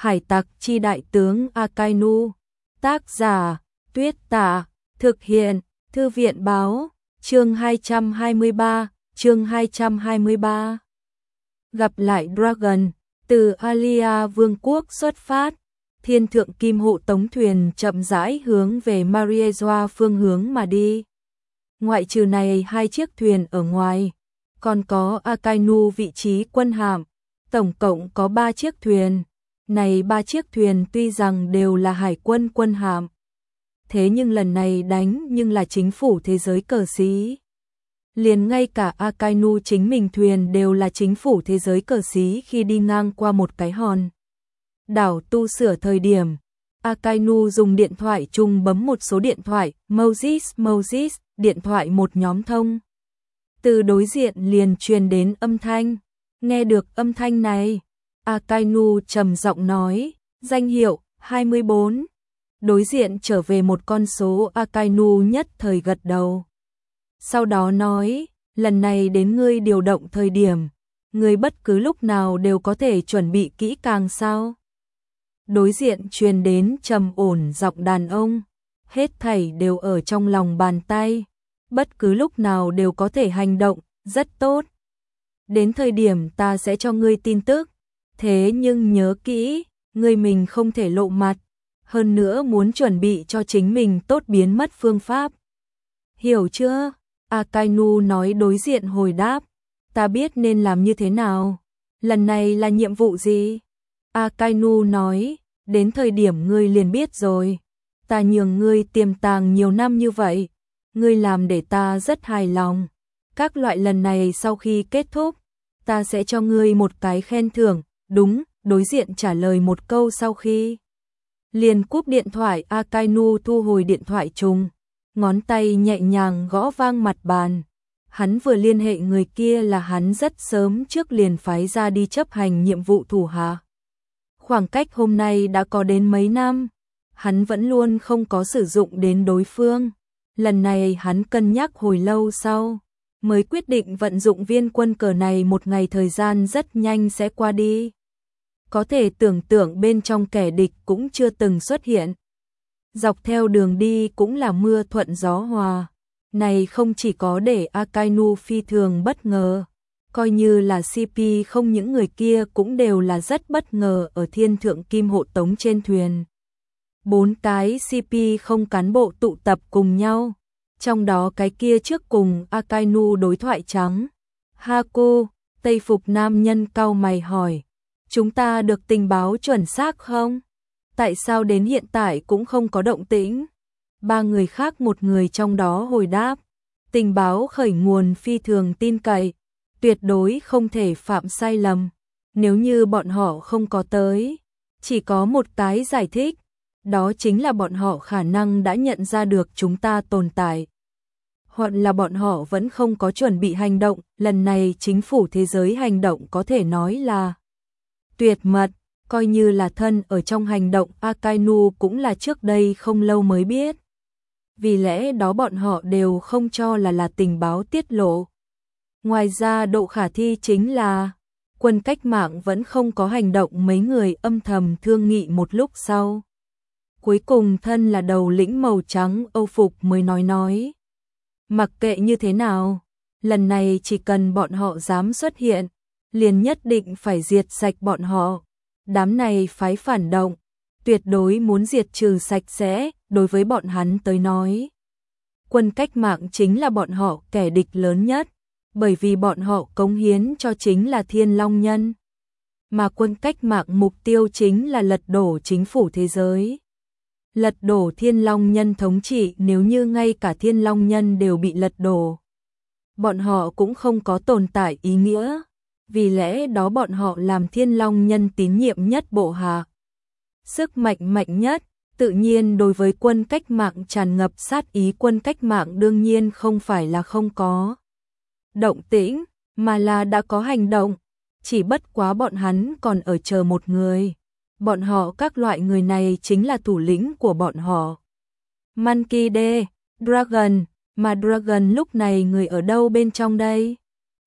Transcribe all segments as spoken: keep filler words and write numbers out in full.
Hải tặc chi đại tướng Akainu. Tác giả Tuyết Tả. Thực hiện Thư viện báo. Chương hai trăm hai mươi ba. Chương hai trăm hai mươi ba. Gặp lại Dragon. Từ Alia Vương quốc xuất phát, Thiên Thượng Kim Hộ Tống thuyền chậm rãi hướng về Mariejoa phương hướng mà đi. Ngoại trừ này hai chiếc thuyền ở ngoài, còn có Akainu vị trí quân hạm, tổng cộng có ba chiếc thuyền. Này ba chiếc thuyền tuy rằng đều là hải quân quân hạm, thế nhưng lần này đánh nhưng là chính phủ thế giới cờ xí. Liền ngay cả Akainu chính mình thuyền đều là chính phủ thế giới cờ xí khi đi ngang qua một cái hòn đảo tu sửa thời điểm. Akainu dùng điện thoại chung bấm một số điện thoại, Moses Moses, điện thoại một nhóm thông. Từ đối diện liền truyền đến âm thanh. Nghe được âm thanh này, Akainu trầm giọng nói, danh hiệu hai mươi bốn. Đối diện trở về một con số. Akainu nhất thời gật đầu. Sau đó nói, lần này đến ngươi điều động thời điểm, ngươi bất cứ lúc nào đều có thể chuẩn bị kỹ càng sao? Đối diện truyền đến trầm ổn giọng đàn ông, hết thảy đều ở trong lòng bàn tay, bất cứ lúc nào đều có thể hành động, rất tốt. Đến thời điểm ta sẽ cho ngươi tin tức, thế nhưng nhớ kỹ, ngươi mình không thể lộ mặt, hơn nữa muốn chuẩn bị cho chính mình tốt biến mất phương pháp. Hiểu chưa? Akainu nói. Đối diện hồi đáp, ta biết nên làm như thế nào. Lần này là nhiệm vụ gì? Akainu nói, đến thời điểm ngươi liền biết rồi. Ta nhường ngươi tiềm tàng nhiều năm như vậy, ngươi làm để ta rất hài lòng. Các loại lần này sau khi kết thúc, ta sẽ cho ngươi một cái khen thưởng. Đúng, đối diện trả lời một câu sau khi liền cúp điện thoại. Akainu thu hồi điện thoại chung, ngón tay nhẹ nhàng gõ vang mặt bàn. Hắn vừa liên hệ người kia là hắn rất sớm trước liền phái ra đi chấp hành nhiệm vụ thủ hạ. Khoảng cách hôm nay đã có đến mấy năm, hắn vẫn luôn không có sử dụng đến đối phương. Lần này hắn cân nhắc hồi lâu sau, mới quyết định vận dụng viên quân cờ này. Một ngày thời gian rất nhanh sẽ qua đi. Có thể tưởng tượng bên trong kẻ địch cũng chưa từng xuất hiện. Dọc theo đường đi cũng là mưa thuận gió hòa. Này không chỉ có để Akainu phi thường bất ngờ, coi như là xê pê không những người kia cũng đều là rất bất ngờ ở Thiên Thượng Kim Hộ Tống trên thuyền. Bốn cái xê pê không cán bộ tụ tập cùng nhau, trong đó cái kia trước cùng Akainu đối thoại trắng. Haku, Tây phục nam nhân cau mày hỏi, chúng ta được tình báo chuẩn xác không? Tại sao đến hiện tại cũng không có động tĩnh? Ba người khác một người trong đó hồi đáp, tình báo khởi nguồn phi thường tin cậy, tuyệt đối không thể phạm sai lầm. Nếu như bọn họ không có tới, chỉ có một cái giải thích, đó chính là bọn họ khả năng đã nhận ra được chúng ta tồn tại, hoặc là bọn họ vẫn không có chuẩn bị hành động. Lần này chính phủ thế giới hành động có thể nói là tuyệt mật, coi như là thân ở trong hành động. Akainu cũng là trước đây không lâu mới biết, vì lẽ đó bọn họ đều không cho là là tình báo tiết lộ. Ngoài ra độ khả thi chính là quân cách mạng vẫn không có hành động. Mấy người âm thầm thương nghị một lúc sau, cuối cùng thân là đầu lĩnh màu trắng Âu phục mới nói nói, mặc kệ như thế nào, lần này chỉ cần bọn họ dám xuất hiện, liền nhất định phải diệt sạch bọn họ. Đám này phái phản động, tuyệt đối muốn diệt trừ sạch sẽ. Đối với bọn hắn tới nói, quân cách mạng chính là bọn họ kẻ địch lớn nhất, bởi vì bọn họ cống hiến cho chính là Thiên Long Nhân, mà quân cách mạng mục tiêu chính là lật đổ chính phủ thế giới, lật đổ Thiên Long Nhân thống trị. Nếu như ngay cả Thiên Long Nhân đều bị lật đổ, bọn họ cũng không có tồn tại ý nghĩa. Vì lẽ đó bọn họ làm Thiên Long Nhân tín nhiệm nhất bộ hạ, sức mạnh mạnh nhất, tự nhiên đối với quân cách mạng tràn ngập sát ý. Quân cách mạng đương nhiên không phải là không có động tĩnh, mà là đã có hành động, chỉ bất quá bọn hắn còn ở chờ một người. Bọn họ các loại người này chính là thủ lĩnh của bọn họ, Monkey D. Dragon. Mà Dragon lúc này người ở đâu bên trong đây?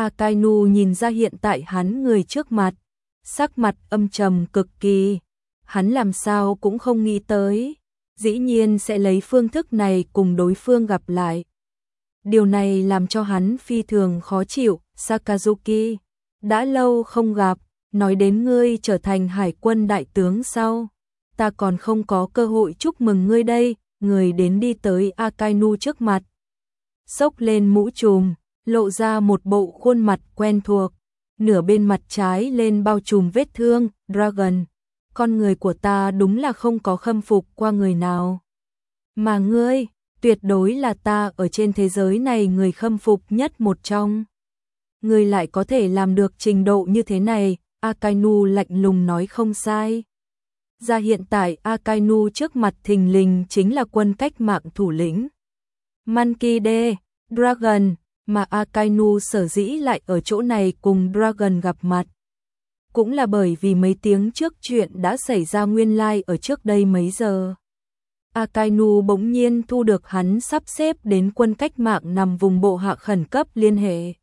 Akainu nhìn ra hiện tại hắn người trước mặt, sắc mặt âm trầm cực kỳ. hắn làm sao cũng không nghĩ tới, dĩ nhiên sẽ lấy phương thức này cùng đối phương gặp lại. Điều này làm cho hắn phi thường khó chịu. Sakazuki, đã lâu không gặp, nói đến ngươi trở thành hải quân đại tướng sau, ta còn không có cơ hội chúc mừng ngươi đây. Người đến đi tới Akainu trước mặt, xốc lên mũ trùm, lộ ra một bộ khuôn mặt quen thuộc, nửa bên mặt trái lên bao trùm vết thương. Dragon, con người của ta đúng là không có khâm phục qua người nào. Mà ngươi, tuyệt đối là ta ở trên thế giới này người khâm phục nhất một trong. Ngươi lại có thể làm được trình độ như thế này, Akainu lạnh lùng nói không sai. Ra hiện tại Akainu trước mặt thình lình chính là quân cách mạng thủ lĩnh Monkey D. Dragon, mà Akainu sở dĩ lại ở chỗ này cùng Dragon gặp mặt. Cũng là bởi vì mấy tiếng trước chuyện đã xảy ra nguyên lai like ở trước đây mấy giờ. Akainu bỗng nhiên thu được hắn sắp xếp đến quân cách mạng nằm vùng bộ hạ khẩn cấp liên hệ.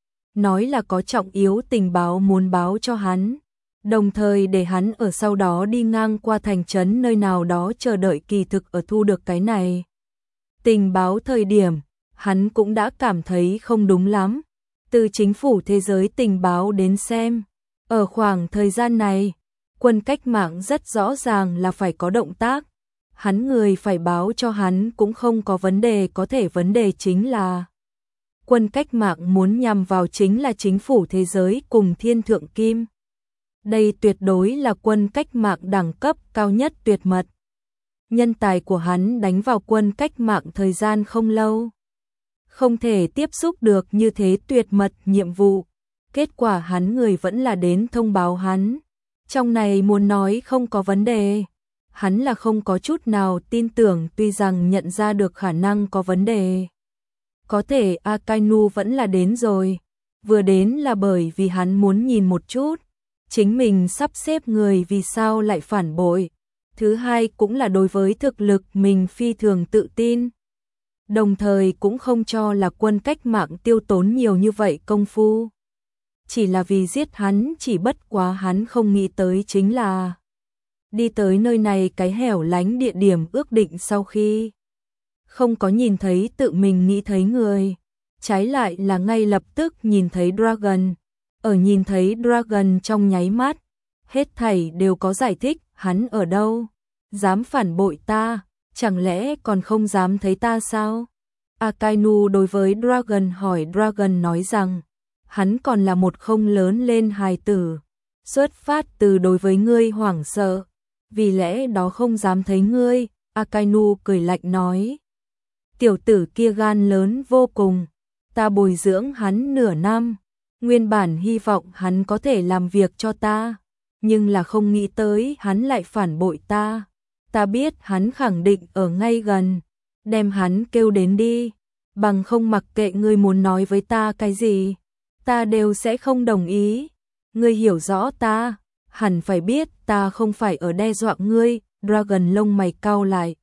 Nói là có trọng yếu tình báo muốn báo cho hắn, đồng thời để hắn ở sau đó đi ngang qua thành trấn nơi nào đó chờ đợi, kỳ thực ở thu được cái này tình báo thời điểm, hắn cũng đã cảm thấy không đúng lắm. Từ chính phủ thế giới tình báo đến xem, ở khoảng thời gian này, quân cách mạng rất rõ ràng là phải có động tác. Hắn người phải báo cho hắn cũng không có vấn đề, có thể vấn đề chính là quân cách mạng muốn nhằm vào chính là chính phủ thế giới cùng Thiên Thượng Kim. Đây tuyệt đối là quân cách mạng đẳng cấp cao nhất tuyệt mật. Nhân tài của hắn đánh vào quân cách mạng thời gian không lâu, không thể tiếp xúc được như thế tuyệt mật nhiệm vụ. Kết quả hắn người vẫn là đến thông báo hắn. Trong này muốn nói không có vấn đề, hắn là không có chút nào tin tưởng, tuy rằng nhận ra được khả năng có vấn đề. Có thể Akainu vẫn là đến rồi. Vừa đến là bởi vì hắn muốn nhìn một chút chính mình sắp xếp người vì sao lại phản bội. Thứ hai cũng là đối với thực lực mình phi thường tự tin. Đồng thời cũng không cho là quân cách mạng tiêu tốn nhiều như vậy công phu. Chỉ là vì giết hắn, chỉ bất quá hắn không nghĩ tới chính là đi tới nơi này cái hẻo lánh địa điểm ước định sau khi không có nhìn thấy tự mình nghĩ thấy người, trái lại là ngay lập tức nhìn thấy Dragon. Ở nhìn thấy Dragon trong nháy mắt, hết thảy đều có giải thích. Hắn ở đâu? Dám phản bội ta? Chẳng lẽ còn không dám thấy ta sao? Akainu đối với Dragon hỏi. Dragon nói rằng hắn còn là một không lớn lên hài tử, xuất phát từ đối với ngươi hoảng sợ, vì lẽ đó không dám thấy ngươi. Akainu cười lạnh nói, tiểu tử kia gan lớn vô cùng, ta bồi dưỡng hắn nửa năm, nguyên bản hy vọng hắn có thể làm việc cho ta, nhưng là không nghĩ tới hắn lại phản bội ta. Ta biết hắn khẳng định ở ngay gần, đem hắn kêu đến đi, bằng không mặc kệ ngươi muốn nói với ta cái gì, ta đều sẽ không đồng ý. Ngươi hiểu rõ ta, hẳn phải biết ta không phải ở đe dọa ngươi. Dragon lông mày cau lại,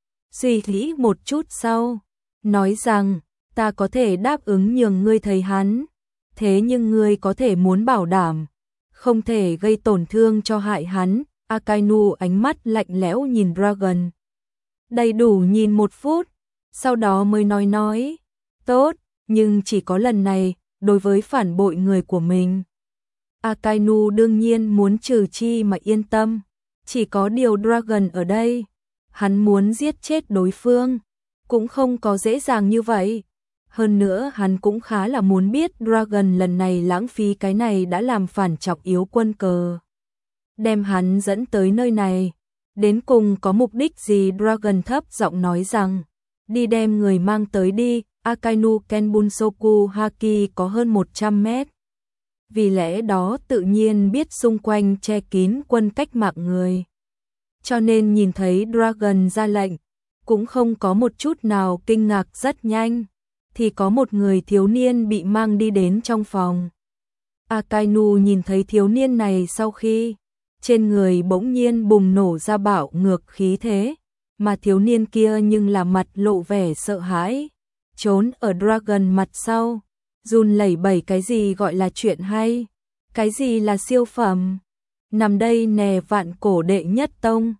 suy nghĩ một chút sau, nói rằng ta có thể đáp ứng nhường ngươi thấy hắn, thế nhưng ngươi có thể muốn bảo đảm không thể gây tổn thương cho hại hắn. Akainu ánh mắt lạnh lẽo nhìn Dragon, đầy đủ nhìn một phút, sau đó mới nói nói, tốt, nhưng chỉ có lần này, đối với phản bội người của mình. Akainu đương nhiên muốn trừ chi mà yên tâm, chỉ có điều Dragon ở đây, hắn muốn giết chết đối phương, cũng không có dễ dàng như vậy. Hơn nữa hắn cũng khá là muốn biết Dragon lần này lãng phí cái này đã làm phản trọng yếu quân cờ, đem hắn dẫn tới nơi này, đến cùng có mục đích gì. Dragon thấp giọng nói rằng, đi đem người mang tới đi. Akainu Kenbunsoku Haki có hơn một trăm mét, vì lẽ đó tự nhiên biết xung quanh che kín quân cách mạng người, cho nên nhìn thấy Dragon ra lệnh, cũng không có một chút nào kinh ngạc. Rất nhanh thì có một người thiếu niên bị mang đi đến trong phòng. Akainu nhìn thấy thiếu niên này sau khi trên người bỗng nhiên bùng nổ ra bạo ngược khí thế, mà thiếu niên kia nhưng là mặt lộ vẻ sợ hãi, trốn ở Dragon mặt sau, run lẩy bẩy cái gì gọi là chuyện hay, cái gì là siêu phẩm. nằm đây nè vạn cổ đệ nhất tông.